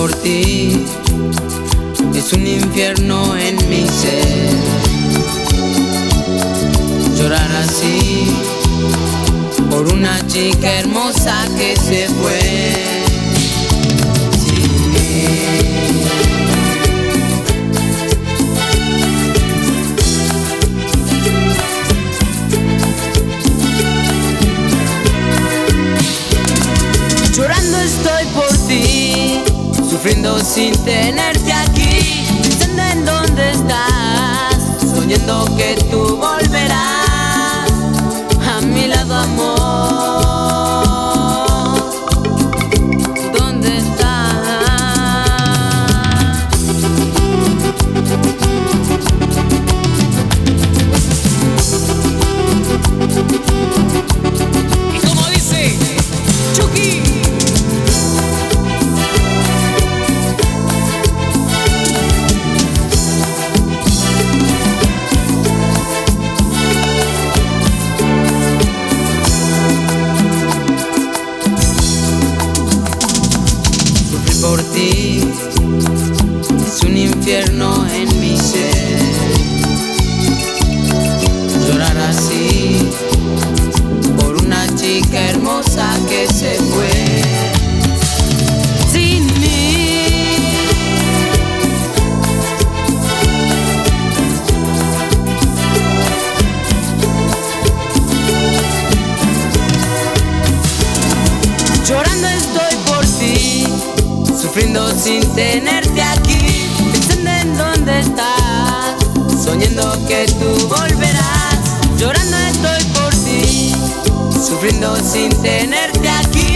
por ti es un infierno en mi ser. Llorar así por una chica hermosa que se fue sin mí. Llorando estoy por ti, sufriendo sin tenerte aquí, pensando en dónde estás, soñando que tú volverás a mi lado, amor. ¿Dónde estás? Y como dice Chucky, por ti es un infierno en mi ser. Llorar así por una chica hermosa que se fue sin mí. Llorando estoy por ti, sufriendo sin tenerte aquí, pensando en dónde estás, soñando que tú volverás. Llorando estoy por ti, sufriendo sin tenerte aquí.